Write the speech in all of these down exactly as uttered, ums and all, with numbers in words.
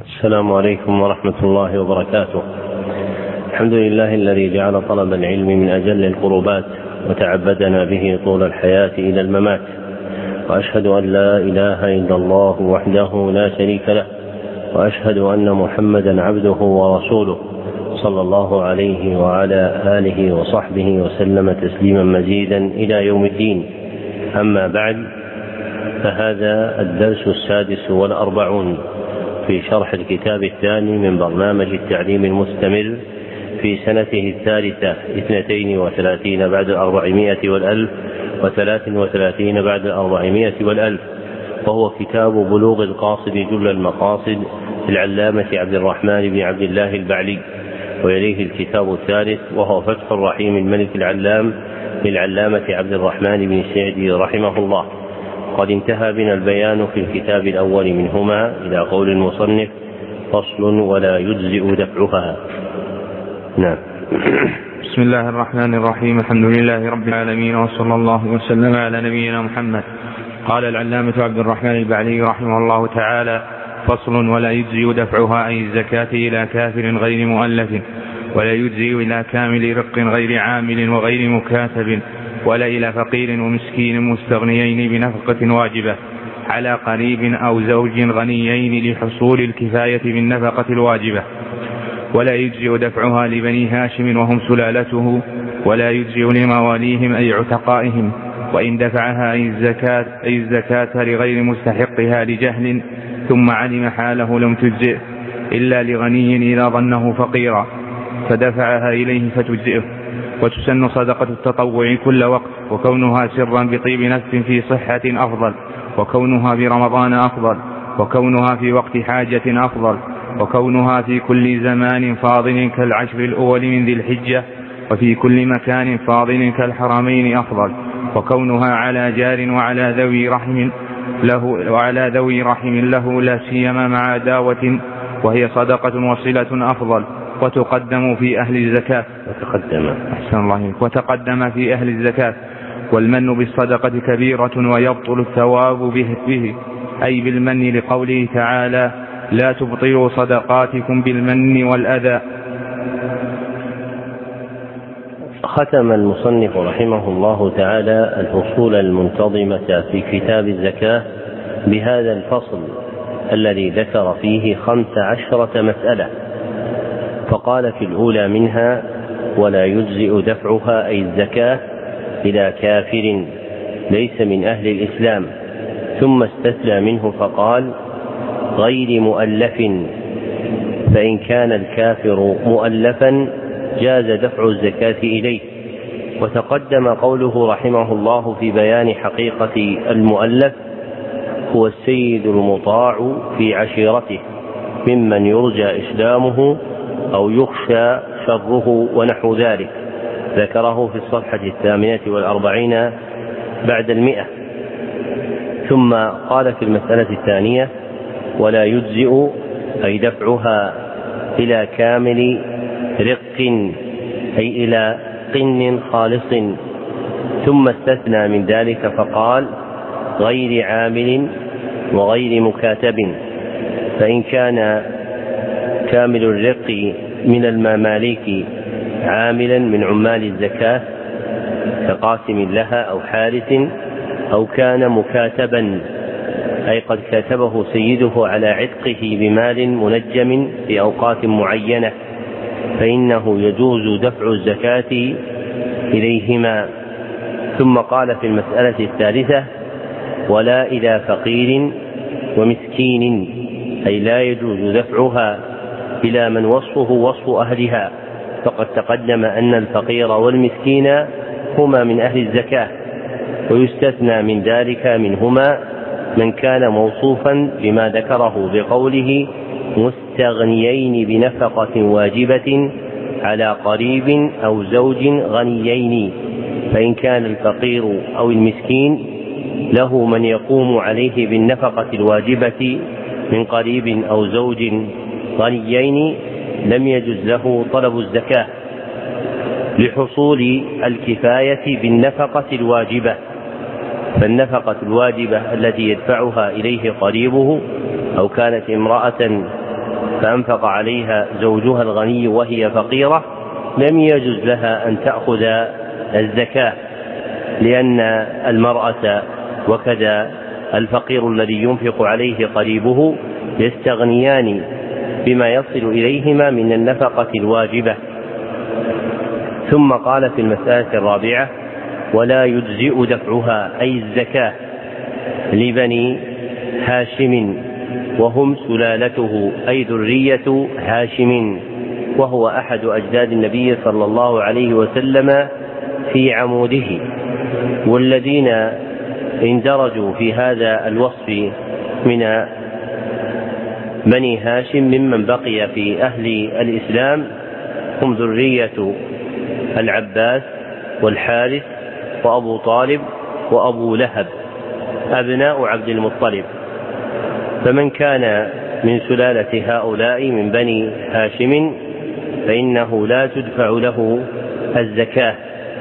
السلام عليكم ورحمة الله وبركاته. الحمد لله الذي جعل طلب العلم من أجل القربات وتعبدنا به طول الحياة إلى الممات، وأشهد أن لا إله إلا الله وحده لا شريك له، وأشهد أن محمدا عبده ورسوله صلى الله عليه وعلى آله وصحبه وسلم تسليما مزيدا إلى يوم الدين. أما بعد، فهذا الدرس السادس والأربعون في شرح الكتاب الثاني من برنامج التعليم المستمر في سنته الثالثة اثنتين وثلاثين بعد الأربعمائة والألف وثلاث وثلاثين بعد الأربعمائة والألف، وهو كتاب بلوغ القاصد جل المقاصد للعلامة عبد الرحمن بن عبد الله البعلي، ويليه الكتاب الثالث وهو فتح الرحيم الملك العلام للعلامة عبد الرحمن بن سعدي رحمه الله. قد انتهى بنا البيان في الكتاب الأول منهما إلى قول المصنف: فصل ولا يجزئ دفعها. نعم. بسم الله الرحمن الرحيم. الحمد لله رب العالمين، وصلى الله وسلم على نبينا محمد. قال العلامة عبد الرحمن البعلي رحمه الله تعالى: فصل ولا يجزئ دفعها أي الزكاة إلى كافر غير مؤلف، ولا يجزئ إلى كامل رق غير عامل وغير مكاتب، ولا إلى فقير ومسكين مستغنيين بنفقة واجبة على قريب أو زوج غنيين لحصول الكفاية بالنفقة الواجبة، ولا يجزئ دفعها لبني هاشم وهم سلالته، ولا يجزئ لمواليهم أي عتقائهم، وإن دفعها أي الزكاة, أي الزكاة لغير مستحقها لجهل ثم علم حاله لم تجزئ إلا لغني إذا ظنه فقيرا فدفعها إليه فتجزئه. وتسن صدقة التطوع كل وقت، وكونها سرا بطيب نفس في صحة أفضل، وكونها برمضان أفضل، وكونها في وقت حاجة أفضل، وكونها في كل زمان فاضل كالعشر الأول من ذي الحجة، وفي كل مكان فاضل كالحرمين أفضل، وكونها على جار وعلى ذوي رحم له وعلى ذوي رحم له لا سيما مع داوة، وهي صدقة وصلة أفضل. وتقدم في أهل الزكاة وتقدم أحسن الله وتقدم في أهل الزكاة. والمن بالصدقة كبيرة ويبطل الثواب به, به أي بالمن، لقوله تعالى: لا تبطلوا صدقاتكم بالمن والأذى. ختم المصنف رحمه الله تعالى الفصول المنتظمة في كتاب الزكاة بهذا الفصل الذي ذكر فيه خمس عشرة مسألة، فقال في الأولى منها: ولا يجزئ دفعها أي الزكاة إلى كافر ليس من أهل الإسلام، ثم استثنى منه فقال: غير مؤلف، فإن كان الكافر مؤلفا جاز دفع الزكاة إليه. وتقدم قوله رحمه الله في بيان حقيقة المؤلف: هو السيد المطاع في عشيرته ممن يرجى إسلامه أو يخشى شره ونحو ذلك، ذكره في الصفحة الثامنة والأربعين بعد المئة. ثم قال في المسألة الثانية: ولا يجزئ أي دفعها إلى كامل رق أي إلى قن خالص، ثم استثنى من ذلك فقال: غير عامل وغير مكاتب، فإن كان كامل الرق من المماليك عاملا من عمال الزكاة كقاسم لها أو حارس، أو كان مكاتبا أي قد كاتبه سيده على عتقه بمال منجم في أوقات معينة، فإنه يجوز دفع الزكاة إليهما. ثم قال في المسألة الثالثة: ولا إلى فقير ومسكين، أي لا يجوز دفعها إلى من وصفه وصف أهلها، فقد تقدم أن الفقير والمسكين هما من أهل الزكاة، ويستثنى من ذلك منهما من كان موصوفا بما ذكره بقوله: مستغنيين بنفقة واجبة على قريب أو زوج غنيين، فإن كان الفقير أو المسكين له من يقوم عليه بالنفقة الواجبة من قريب أو زوج غنيين لم يجز له طلب الزكاة لحصول الكفاية بالنفقة الواجبة، فالنفقة الواجبة التي يدفعها إليه قريبه أو كانت امرأة فأنفق عليها زوجها الغني وهي فقيرة لم يجوز لها أن تأخذ الزكاة، لأن المرأة وكذا الفقير الذي ينفق عليه قريبه يستغنيان بما يصل إليهما من النفقة الواجبة. ثم قال في المسألة الرابعة: ولا يجزئ دفعها أي الزكاة لبني هاشم وهم سلالته أي ذرية هاشم، وهو أحد أجداد النبي صلى الله عليه وسلم في عموده. والذين اندرجوا في هذا الوصف من بني هاشم ممن بقي في أهل الإسلام هم ذرية العباس والحارث وأبو طالب وأبو لهب أبناء عبد المطلب. فمن كان من سلالة هؤلاء من بني هاشم فإنه لا تدفع له الزكاة.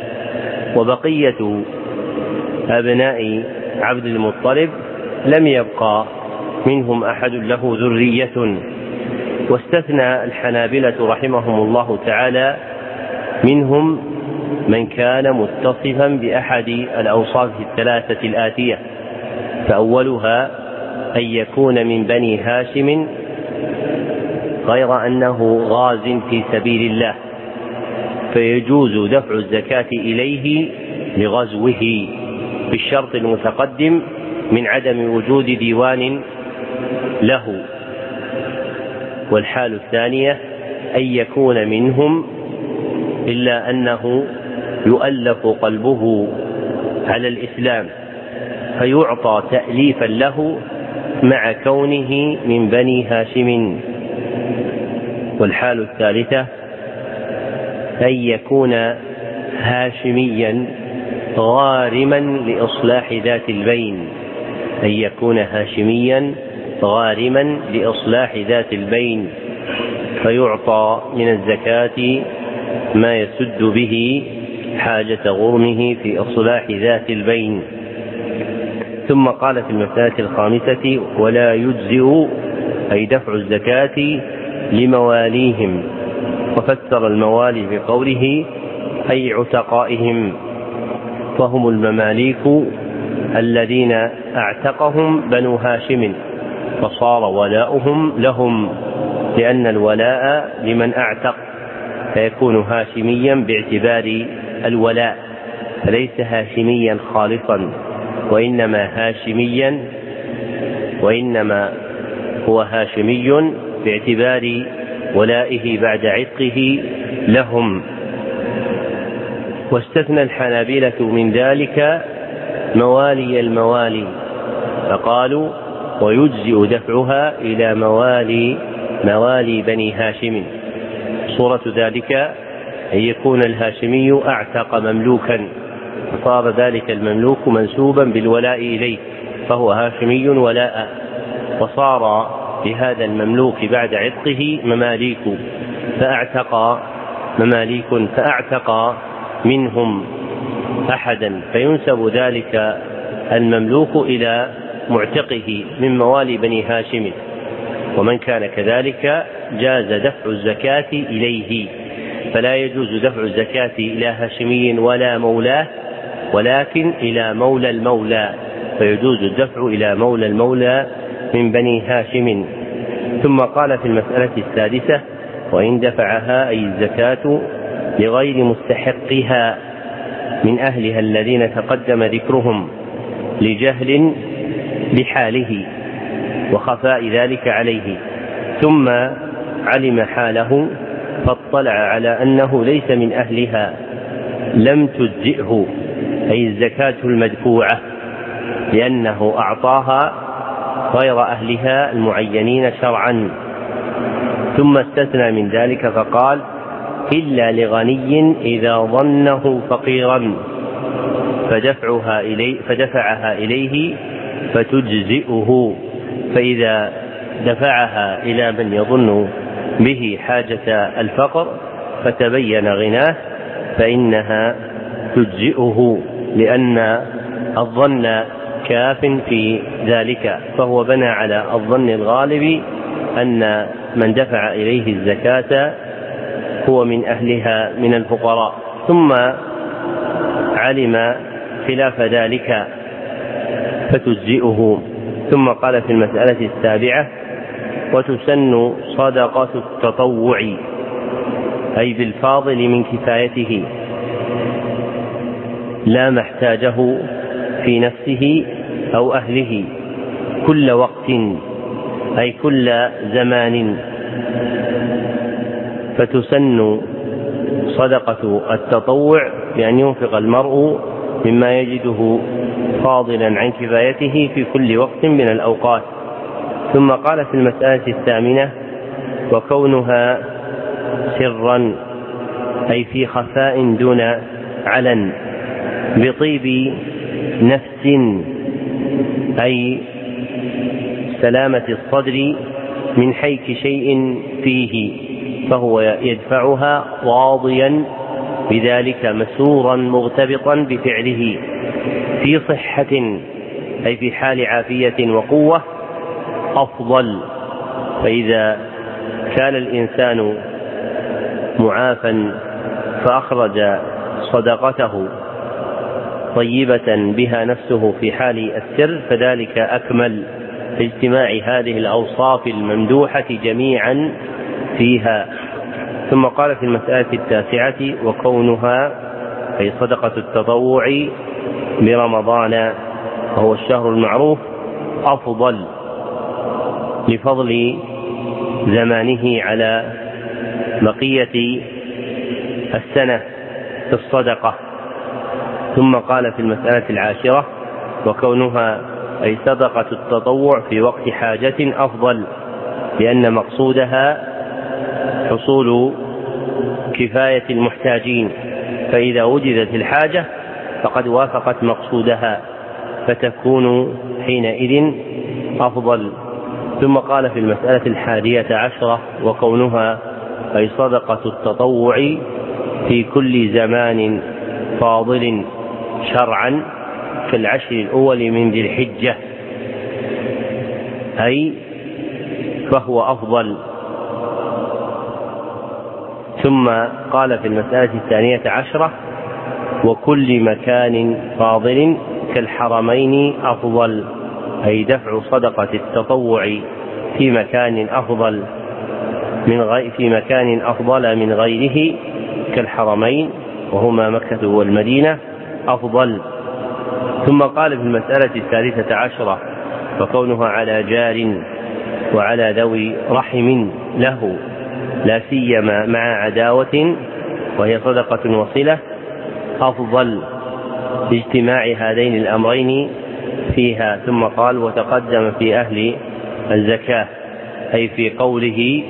وبقية أبناء عبد المطلب لم يبقى منهم أحد له ذرية. واستثنى الحنابلة رحمهم الله تعالى منهم من كان متصفا بأحد الأوصاف الثلاثة الآتية، فأولها أن يكون من بني هاشم غير أنه غاز في سبيل الله، فيجوز دفع الزكاة إليه لغزوه بالشرط المتقدم من عدم وجود ديوان له. والحال الثانية أن يكون منهم إلا أنه يؤلف قلبه على الإسلام فيعطى تأليفا له مع كونه من بني هاشم. والحال الثالثة أن يكون هاشميا غارما لإصلاح ذات البين أن يكون هاشميا غارما لإصلاح ذات البين فيعطى من الزكاة ما يسد به حاجة غرمه في إصلاح ذات البين. ثم قال في المسألة الخامسة: ولا يجزئ أي دفع الزكاة لمواليهم. وفسر الموالي بقوله أي عتقائهم، فهم المماليك الذين اعتقهم بنو هاشم فصار ولاؤهم لهم، لأن الولاء لمن اعتق فيكون هاشميا باعتبار الولاء، فليس هاشميا خالصا وإنما هاشميا وإنما هو هاشمي باعتبار ولائه بعد عتقه لهم. واستثنى الحنابلة من ذلك موالي الموالي فقالوا: ويجزئ دفعها إلى موالي موالي بني هاشم. صورة ذلك أن يكون الهاشمي اعتق مملوكا فصار ذلك المملوك منسوبا بالولاء إليه فهو هاشمي ولاء، وصار لهذا المملوك بعد عتقه مماليك فاعتق مماليك فاعتق منهم أحدا فينسب ذلك المملوك إلى معتقه من موالي بني هاشم. ومن كان كذلك جاز دفع الزكاة إليه، فلا يجوز دفع الزكاة إلى هاشمي ولا مولاه ولكن إلى مولى المولى، فيجوز الدفع إلى مولى المولى من بني هاشم. ثم قال في المسألة السادسة: وإن دفعها أي الزكاة لغير مستحقها من أهلها الذين تقدم ذكرهم لجهل بحاله وخفاء ذلك عليه، ثم علم حاله فاطلع على أنه ليس من أهلها لم تجزئه أي الزكاة المدفوعة، لأنه أعطاها غير أهلها المعينين شرعا. ثم استثنى من ذلك فقال: إلا لغني إذا ظنه فقيرا فدفعها إليه فدفعها إليه فتجزئه، فإذا دفعها إلى من يظن به حاجة الفقر فتبين غناه فإنها تجزئه، لأن الظن كاف في ذلك، فهو بنى على الظن الغالب أن من دفع إليه الزكاة هو من أهلها من الفقراء، ثم علم خلاف ذلك فتجزئه. ثم قال في المسألة السابعة: وتسن صدقة التطوع، أي بالفاضل من كفايته لا محتاجه في نفسه أو أهله، كل وقت أي كل زمان. فتسن صدقة التطوع بأن ينفق المرء مما يجده فاضلا عن كفايته في كل وقت من الأوقات. ثم قال في المسألة الثامنة: وكونها سرا، أي في خفاء دون علن، بطيب نفس، أي سلامة الصدر من حيك شيء فيه، فهو يدفعها راضيا بذلك مسرورا مغتبطا بفعله، في صحة أي في حال عافية وقوة أفضل. فإذا كان الإنسان معافا فأخرج صدقته طيبة بها نفسه في حال السر فذلك أكمل، لاجتماع هذه الأوصاف الممدوحة جميعا فيها. ثم قال في المسألة التاسعة: وكونها أي صدقة التطوع برمضان، وهو الشهر المعروف، أفضل لفضل زمانه على بقية السنة في الصدقة. ثم قال في المسألة العاشرة: وكونها أي صدقة التطوع في وقت حاجة أفضل، لأن مقصودها حصول كفاية المحتاجين، فإذا وجدت الحاجة فقد وافقت مقصودها، فتكون حينئذ أفضل. ثم قال في المسألة الحادية عشرة: وكونها أي صدقة التطوع في كل زمان فاضل شرعا كالعشر الأول من ذي الحجة، أي فهو أفضل. ثم قال في المسألة الثانية عشرة: وكل مكان فاضل كالحرمين أفضل، أي دفع صدقة التطوع في مكان أفضل من غير في مكان أفضل من غيره كالحرمين، وهما مكة والمدينة، أفضل. ثم قال في المسألة الثالثة عشرة: وكونها على جار وعلى ذوي رحم له، لا سيما مع عداوة، وهي صدقة وصلة، أفضل لاجتماع هذين الأمرين فيها. ثم قال: وتقدم في أهل الزكاة، أي في قوله: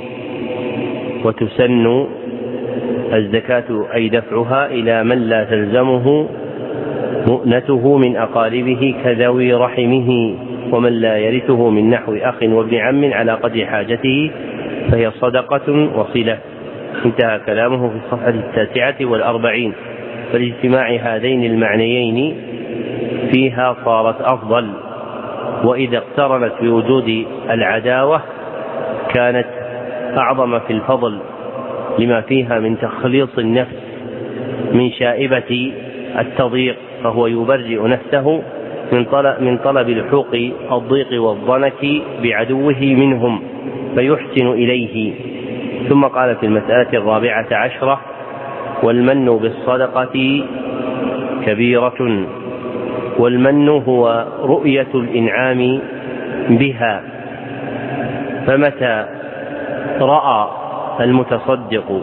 وتسن الزكاة، أي دفعها إلى من لا تلزمه مؤنته من أقاربه كذوي رحمه، ومن لا يرثه من نحو أخ وابن عم على قدر حاجته، فهي صدقة وصلة. انتهى كلامه في الصفحة التاسعة والأربعين. فالاجتماع هذين المعنيين فيها صارت أفضل، وإذا اقترنت بوجود العداوة كانت أعظم في الفضل، لما فيها من تخليص النفس من شائبة التضييق، فهو يبرئ نفسه من طلب, من طلب لحوق الضيق والضنك بعدوه منهم فيحسن إليه. ثم قال في المسألة الرابعة عشرة: والمن بالصدقة كبيرة. والمن هو رؤية الإنعام بها، فمتى رأى المتصدق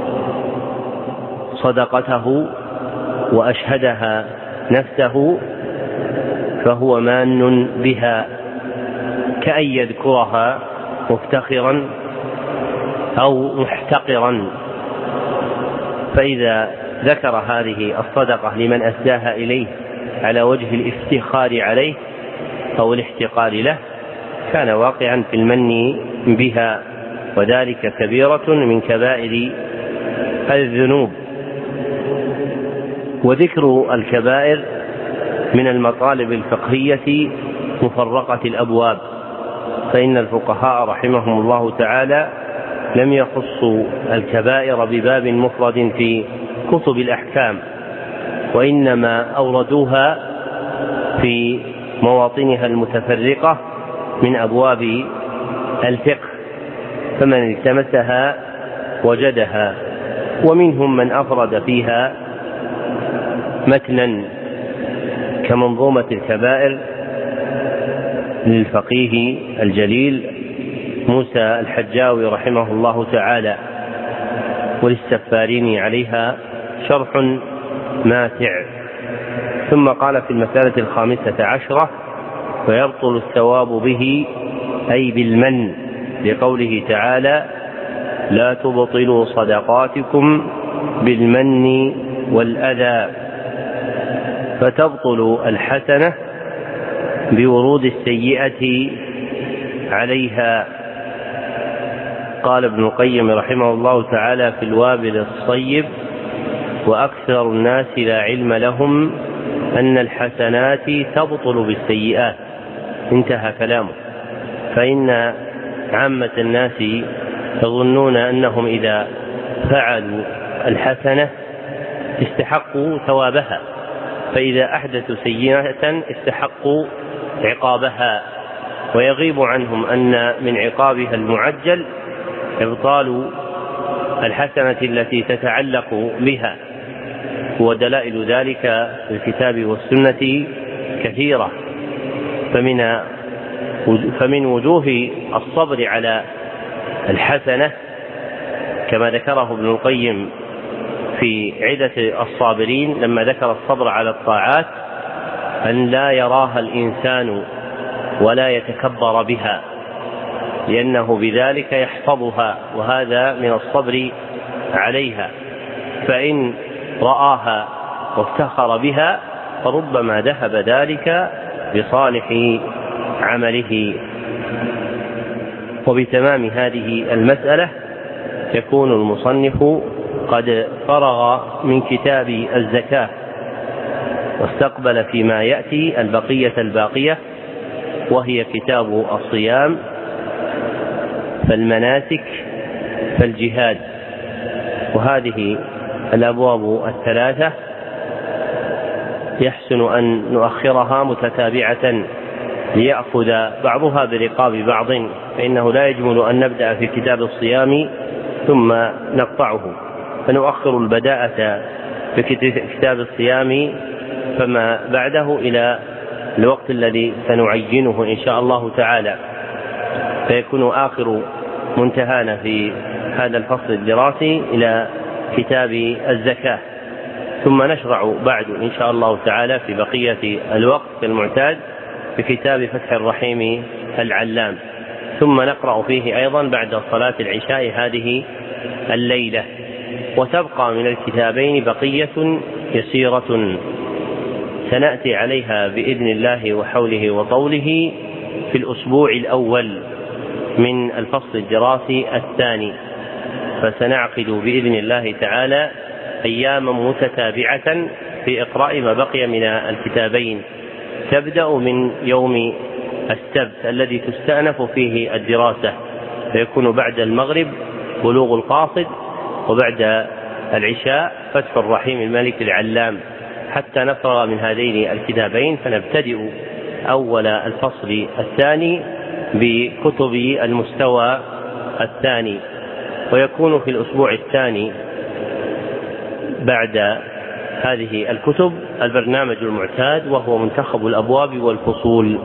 صدقته وأشهدها نفسه فهو مان بها، كأن يذكرها مفتخرا أو محتقرا. فإذا ذكر هذه الصدقة لمن أسداها إليه على وجه الافتخار عليه أو الاحتقار له كان واقعا في المن بها، وذلك كبيرة من كبائر الذنوب. وذكر الكبائر من المطالب الفقهية مفرقة الأبواب، فإن الفقهاء رحمهم الله تعالى لم يخصوا الكبائر بباب مفرد في كتب الأحكام، وإنما أوردوها في مواطنها المتفرقة من أبواب الفقه، فمن التمسها وجدها. ومنهم من أفرد فيها متنا كمنظومة الكبائر للفقيه الجليل موسى الحجاوي رحمه الله تعالى، وللسفاريني عليها شرح ماتع. ثم قال في المسألة الخامسة عشرة: ويبطل الثواب به أي بالمن، لقوله تعالى: لا تبطلوا صدقاتكم بالمن والأذى، فتبطل الحسنة بورود السيئة عليها. قال ابن القيم رحمه الله تعالى في الوابل الصيب: وأكثر الناس لا علم لهم أن الحسنات تبطل بالسيئات. انتهى كلامه. فإن عامة الناس يظنون أنهم إذا فعلوا الحسنة استحقوا ثوابها، فإذا أحدثوا سيئة استحقوا عقابها، ويغيب عنهم أن من عقابها المعجل إبطال الحسنة التي تتعلق بها. ودلائل ذلك في الكتاب والسنة كثيرة، فمن فمن وجوه الصبر على الحسنة كما ذكره ابن القيم في عدة الصابرين لما ذكر الصبر على الطاعات: أن لا يراها الإنسان ولا يتكبر بها، لأنه بذلك يحفظها، وهذا من الصبر عليها. فإن رآها وافتخر بها فربما ذهب ذلك بصالح عمله. وبتمام هذه المسألة يكون المصنف قد فرغ من كتاب الزكاة، واستقبل فيما يأتي البقية الباقية، وهي كتاب الصيام، فالمناسك، فالجهاد. وهذه الأبواب الثلاثة يحسن أن نؤخرها متتابعة ليأخذ بعضها برقاب بعض، فإنه لا يجمل أن نبدأ في كتاب الصيام ثم نقطعه، فنؤخر البداءة في كتاب الصيام فما بعده إلى الوقت الذي سنعينه إن شاء الله تعالى، فيكون آخر منتهانا في هذا الفصل الدراسي إلى كتاب الزكاة، ثم نشرع بعد إن شاء الله تعالى في بقية الوقت كالمعتاد بكتاب فتح الرحيم العلام، ثم نقرأ فيه أيضا بعد صلاة العشاء هذه الليلة. وتبقى من الكتابين بقية يسيرة سنأتي عليها بإذن الله وحوله وطوله في الأسبوع الأول من الفصل الدراسي الثاني، فسنعقد بإذن الله تعالى أياما متتابعة في إقراء ما بقي من الكتابين، تبدأ من يوم السبت الذي تستأنف فيه الدراسة، فيكون بعد المغرب بلوغ القاصد، وبعد العشاء فتح الرحيم الملك العلام، حتى نفرغ من هذين الكتابين فنبتدئ أول الفصل الثاني بكتب المستوى الثاني. ويكون في الأسبوع الثاني بعد هذه الكتب البرنامج المعتاد، وهو منتخب الأبواب والفصول.